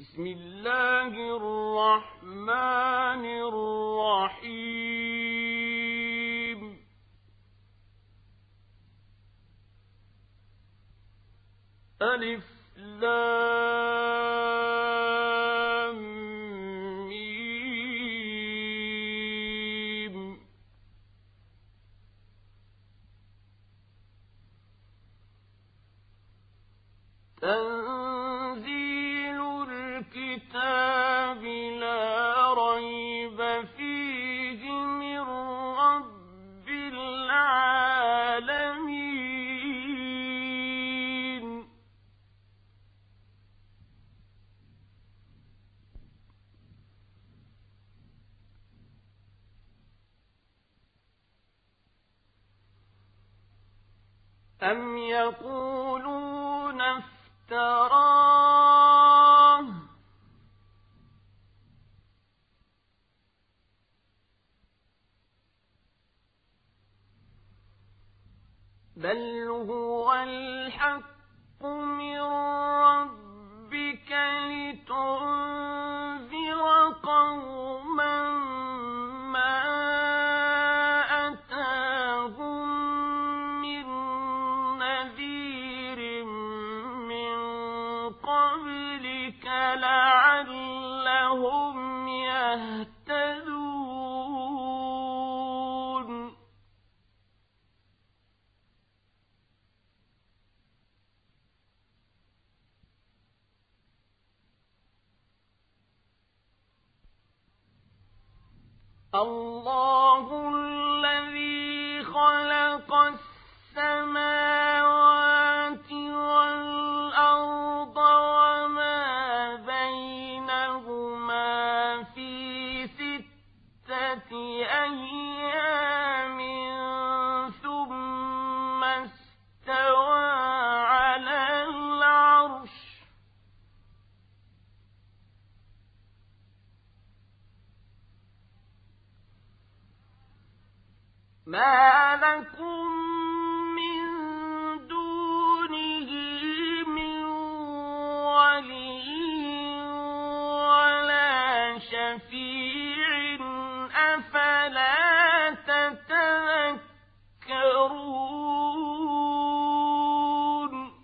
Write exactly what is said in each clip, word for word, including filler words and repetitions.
بسم الله الرحمن الرحيم ألف لام ميم تنزيل الكتاب لا ريب فيه من رب العالمين أم يقولون افتراه بل هو الحق من ربك لتنذر قوما ما أتاهم من نذير من قبلك لعلهم يهتدون الله الذي خلق السماوات والأرض وما بينهما في ستة أيام ثم استوى على العرش ما لكم من دونه من ولي ولا شفيع أفلا تتذكرون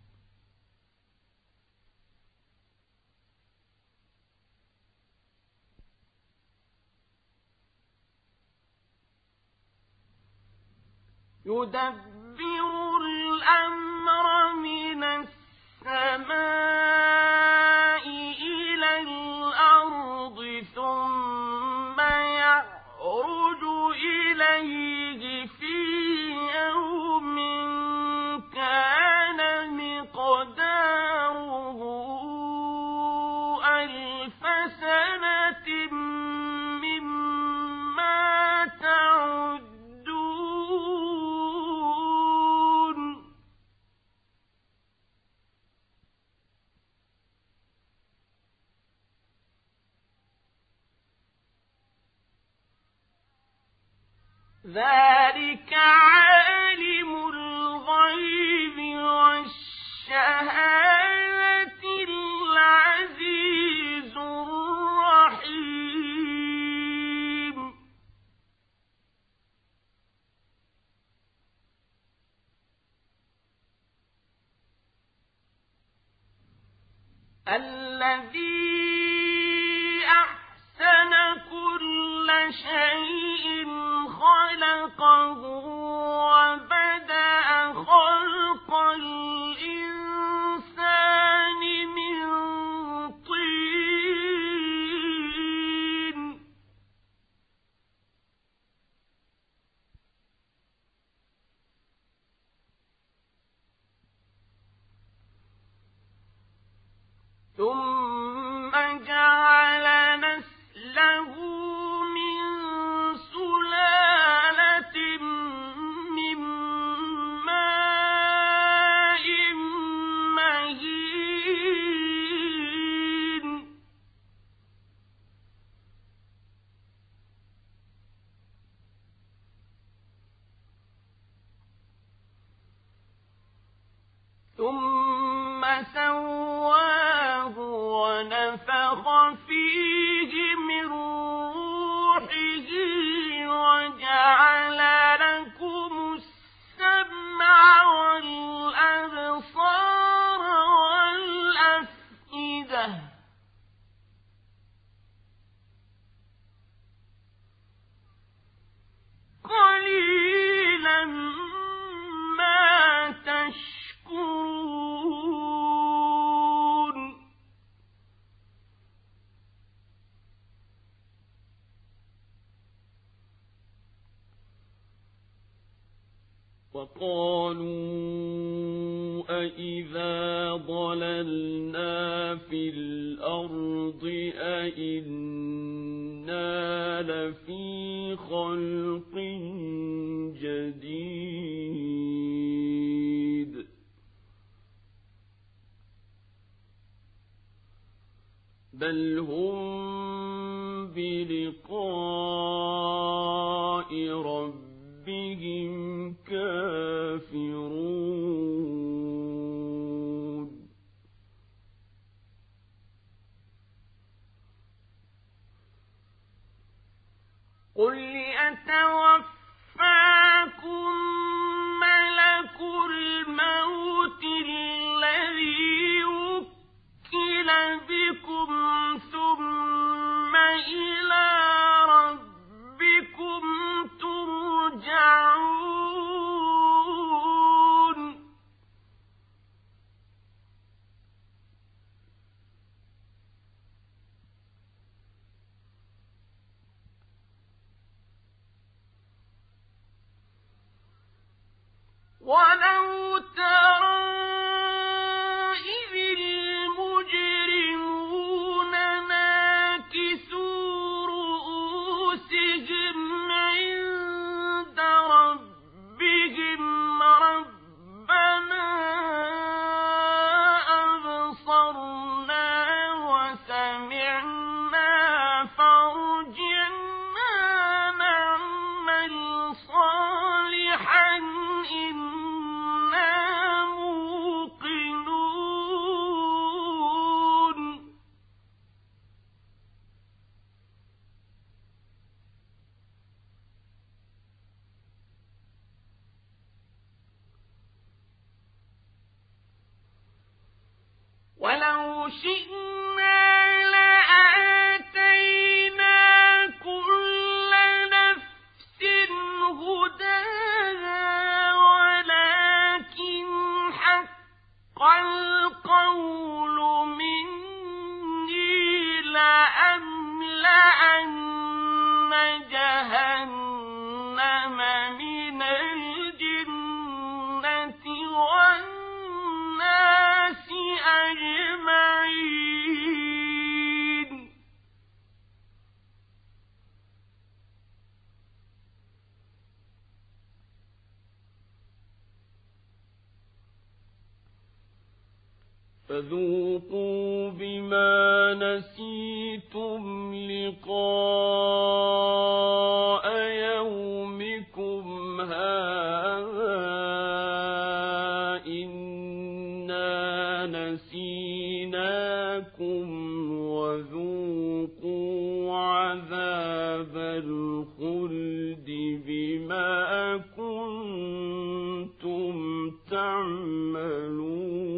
يدبر الأمر من السماء إلى الأرض ثم يعرج إليه في يوم كان مقداره ألف سنة مما تعدون ذلك عالم الغيب والشهادة العزيز الرحيم الذي أحسن كل شيء خلقه وبدأ خلق الإنسان من طين ثم جعل نسله من سلالة من ماء مهين ثم سواه ونفخ وقالوا أإذا ضللنا في الأرض أإنا لفي خلق جديد بل هم بلقاء ربهم كافرون قل يتوفاكم ملك الموت الذي وكل بكم ثم إلى ربكم ترجعون ولو ترى إذ المجرمون ناكسوا رؤوسهم عند ربهم ربنا أبصرنا وسمعنا فارجعنا نعمل صالحا إنا موقنون ولو شئنا لآتينا كل نفس هداها ولكن حق القول مني لأملأن جهنم من الجنة والناس أجمعين فذوقوا بما نسيتم لقاء يومكم هذا إنا نسيناكم وذوقوا عذاب الخلد بما كنتم تعملون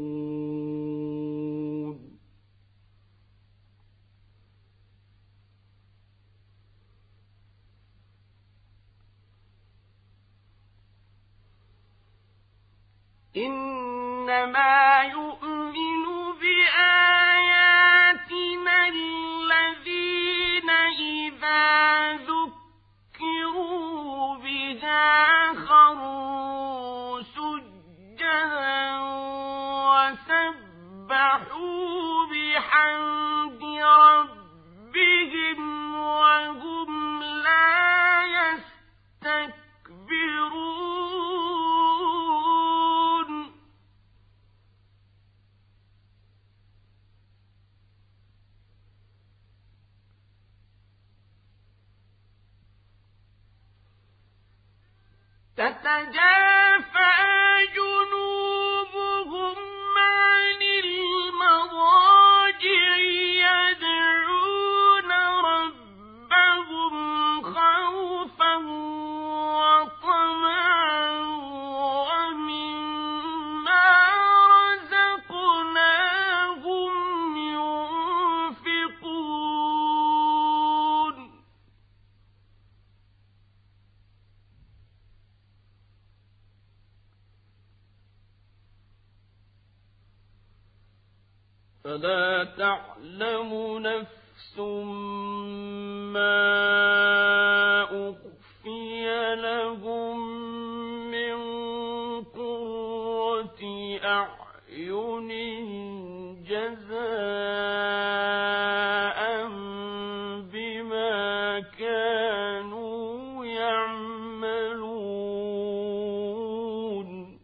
إنما يؤمن بآياتنا الذين إذا ذكروا بها خروا سجدا وسبحوا بحمد ربهم وهم لا يستكبرون تتجافى جنوبهم عن المضاجع يدعون ربهم خوفا وطمعا ومما رزقناهم ينفقون فلا تعلم نفس ما أخفي لهم من أعين جزاء بما كانوا يعملون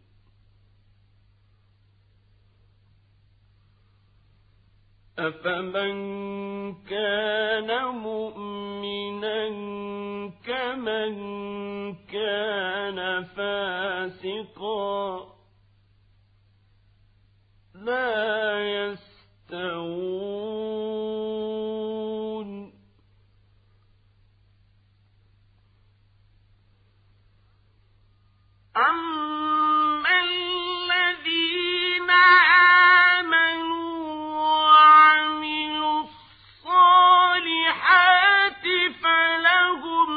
أفمن كان مؤمنا كمن كان فاسقا لا يستوون أما الذين آمنوا وعملوا الصالحات فلهم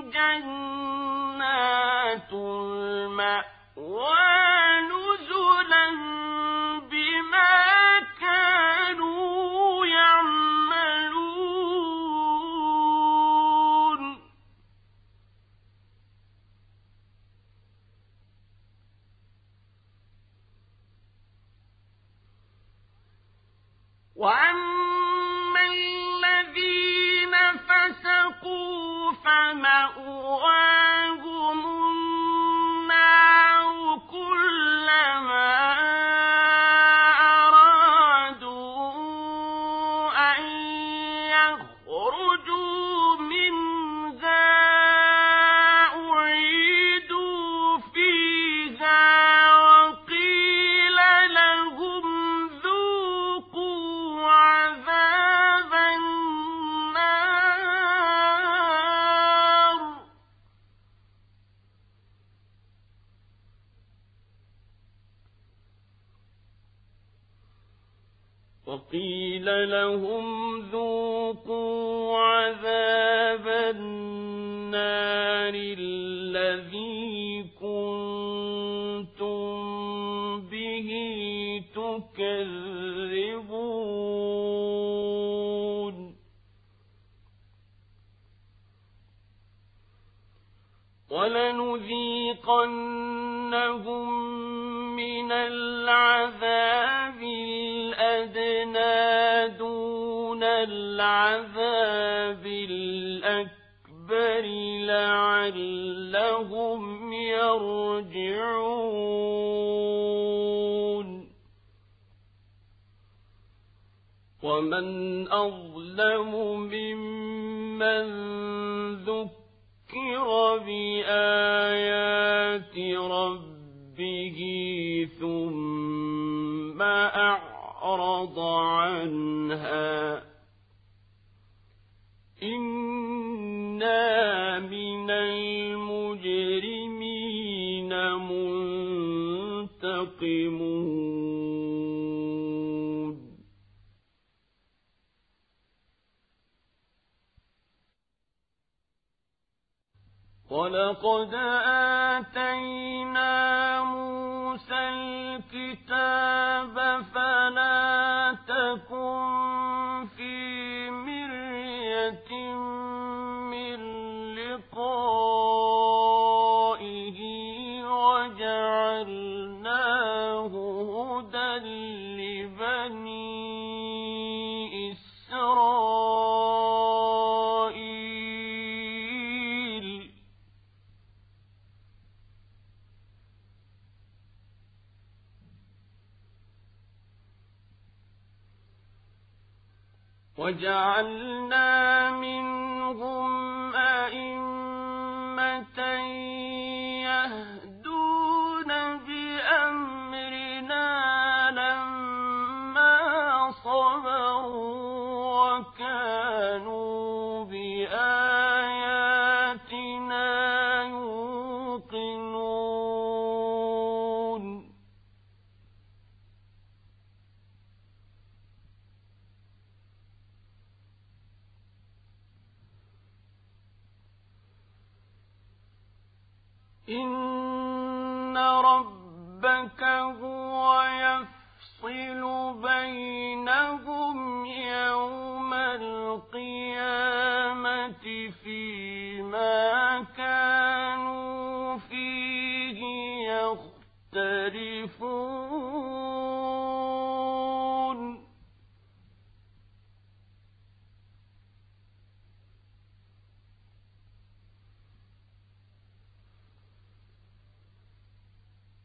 جنات المأوى نزلا بما كانوا يعملون وأما الذين فسقوا فمأواهم النار كلما أرادوا أن يخرجوا منها أعيدوا فيها وقيل لهم ذوقوا عذاب النار وقيل لهم ذوقوا عذاب النار الذي كنتم به تكذبون ولنذيقنهم من العذاب الأدنى دون العذاب الأكبر لعلهم يرجعون ومن أظلم ممن ذكر بآيات ربه ثم أعرض عنها إنا من المجرمين منتقمون ولقد آتينا موسى الكتاب فلا تكن في مرية من لقائه وجعلناه هدى لبني إسرائيل وجعلنا منهم أئمة يهدون بأمرنا لما صبروا وكانوا بآياتنا يوقنون إن ربك هو يفصل بينهم يوم القيامة فيما كانوا فيه يختلفون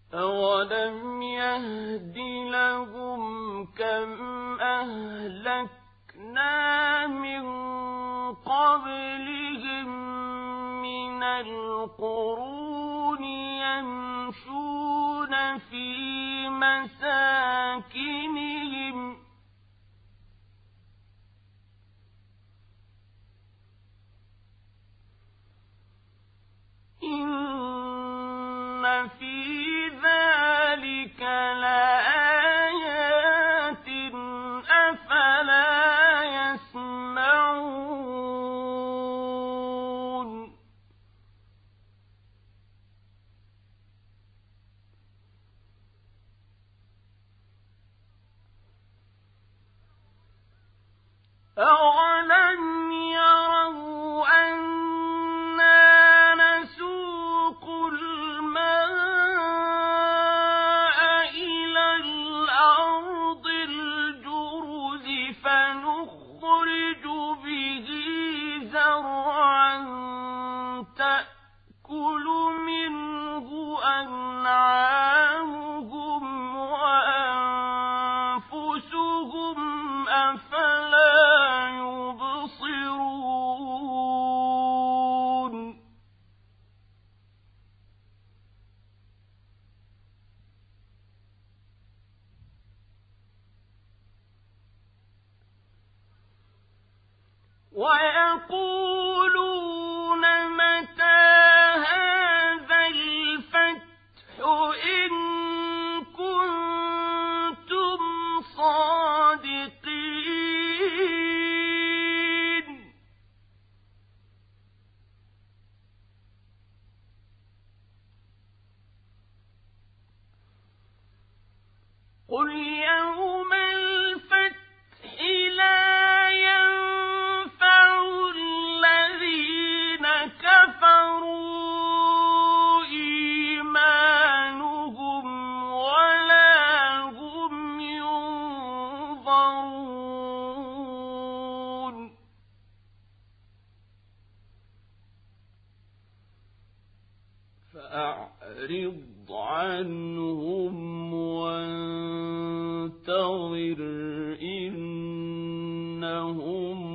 أولم يهد لهم كم أهلكنا من قبلهم من القرون يمشون في مساكنهم إن في ذلك لآيات أفلا يسمعون أولم يروا أنا نسوق الماء إلى الأرض الجرز فنخرج به زرعا تأكل منه أنعامهم وأنفسهم أفلا يبصرون ويقولون متى هذا الفتح إن كنتم صادقين قل يوم الفتح لا ينفع الذين كفروا إيمانهم ولا هم ينظرون فأعرض عنهم وانتظر إنهم